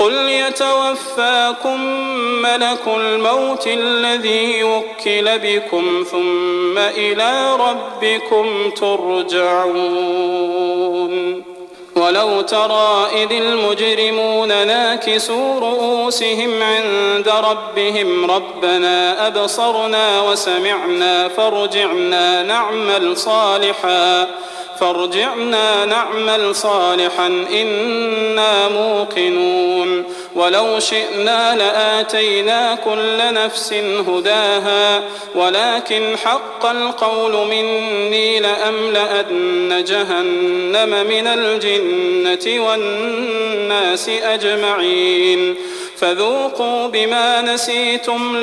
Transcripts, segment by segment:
قل يتوفاكم ملك الموت الذي وكل بكم ثم إلى ربكم ترجعون. ولو ترى إذ المجرمون ناكسوا رؤوسهم عند ربهم ربنا أبصرنا وسمعنا فارجعنا نعمل صالحا إنا موقنون. ولو شئنا لآتينا كل نفس هداها ولكن حق القول مني لأملأن جهنم من الجنة والناس أجمعين. فذوقوا بما نسيتم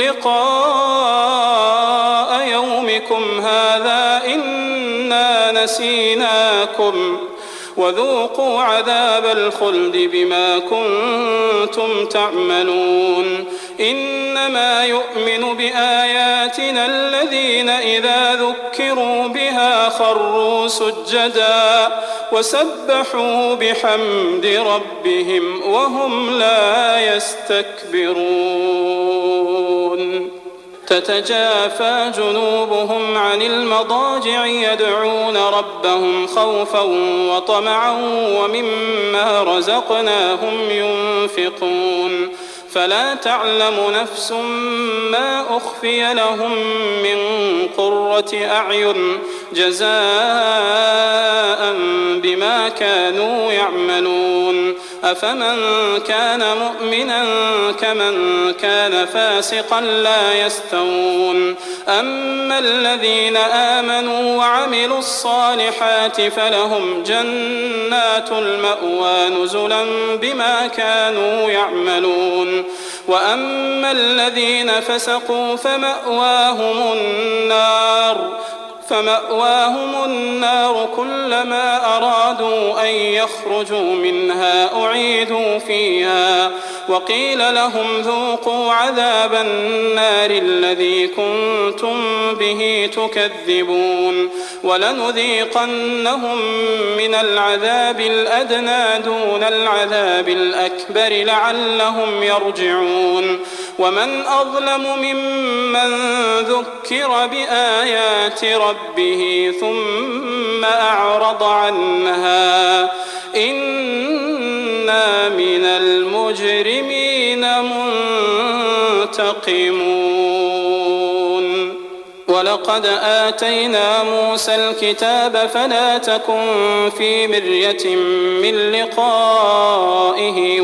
لقاء يومكم هذا إنا نسيناكم وذوقوا عذاب الخلد بما كنتم تعملون. إنما يؤمن بآياتنا الذين إذا ذكروا بها خروا سجدا وسبحوا بحمد ربهم وهم لا يستكبرون. تتجافى جنوبهم عن المضاجع يدعون ربهم خوفا وطمعا ومما رزقناهم ينفقون. فلا تعلم نفس ما أخفي لهم من قرة أعين جزاء بما كانوا يعملون. أفمن كان مؤمنا كمن كان فاسقا لا يستوون. أما الذين آمنوا وعملوا الصالحات فلهم جنات المأوى نزلا بما كانوا يعملون. وأما الذين فسقوا فمأواهم النار كلما أرادوا أن يخرجوا منها أعيدوا فيها وقيل لهم ذوقوا عذاب النار الذي كنتم به تكذبون. ولنذيقنهم من العذاب الأدنى دون العذاب الأكبر لعلهم يرجعون. ومن أظلم ممن ذكر بآيات ربه ثم أعرض عنها إنا من المجرمين منتقمون. ولقد آتينا موسى الكتاب فلا تكن في مرية من لقائه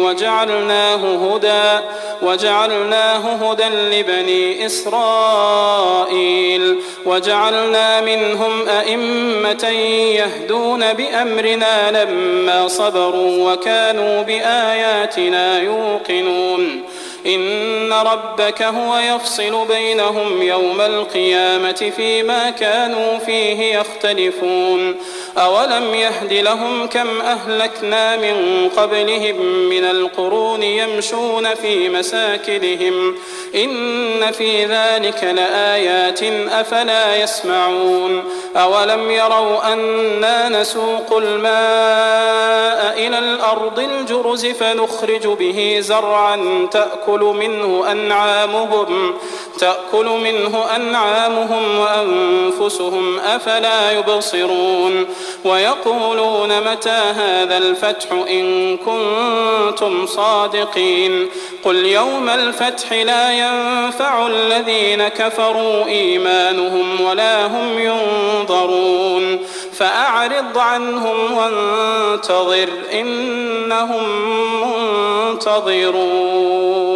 وجعلناه هدى لبني إسرائيل وجعلنا منهم أئمة يهدون بأمرنا لما صبروا وكانوا بآياتنا يوقنون. إن ربك هو يفصل بينهم يوم القيامة فيما كانوا فيه يختلفون. أولم يهد لهم كم أهلكنا من قبلهم من القرون يمشون في مساكنهم إن في ذلك لآيات أفلا يسمعون. أولم يروا أنا نسوق الماء إلى الأرض الجرز فنخرج به زرعا تأكل منه أنعامهم وأنفسهم أفلا يبصرون. ويقولون متى هذا الفتح إن كنتم صادقين. قل يوم الفتح لا ينفع الذين كفروا إيمانهم ولا هم ينظرون. فأعرض عنهم وانتظر إنهم منتظرون.